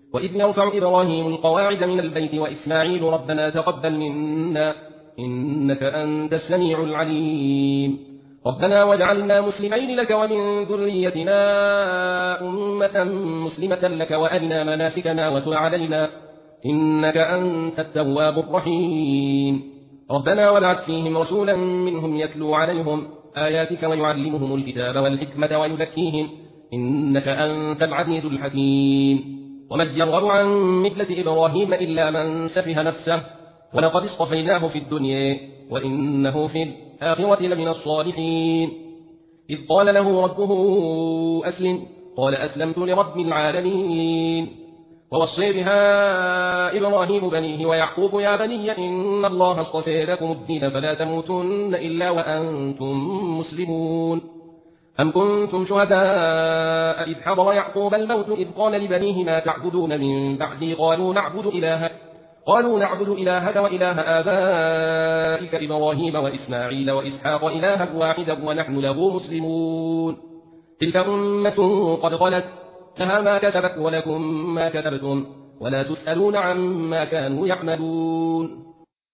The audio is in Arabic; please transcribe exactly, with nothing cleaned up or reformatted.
وإذ يرفع إبراهيم القواعد من البيت وإسماعيل ربنا تقبل منا إنك أنت السميع العليم ربنا واجعلنا مسلمين لك ومن ذريتنا أمة مسلمة لك وأرنا مناسكنا وتب علينا إنك أنت التواب الرحيم ربنا وابعث فيهم رسولا منهم يتلو عليهم آياتك ويعلمهم الكتاب والحكمة ويزكيهم إنك أنت العزيز الحكيم ومن يرغب عن ملة إبراهيم إلا من سفه نفسه ولقد اصطفيناه في الدنيا وإنه في الآخرة لمن الصالحين إذ قال له ربه أسلم قال أسلمت لرب العالمين ووصي بها إبراهيم بنيه ويعقوب يا بني إن الله اصطفى لكم الدين فلا تموتن إلا وأنتم مسلمون أم كنتم شهداء إذ حضر يعقوب الموت إذ قال لبنيه ما تعبدون من بعدي قالوا نعبد إلهك قالوا نعبد إلهك وإله آبائك إبراهيم وإسماعيل وإسحاق إلها واحدا ونحن له مسلمون تلك أمة قد خلت لها ما كسبت ولكم ما كسبتم ولا تسألون عما كانوا يعملون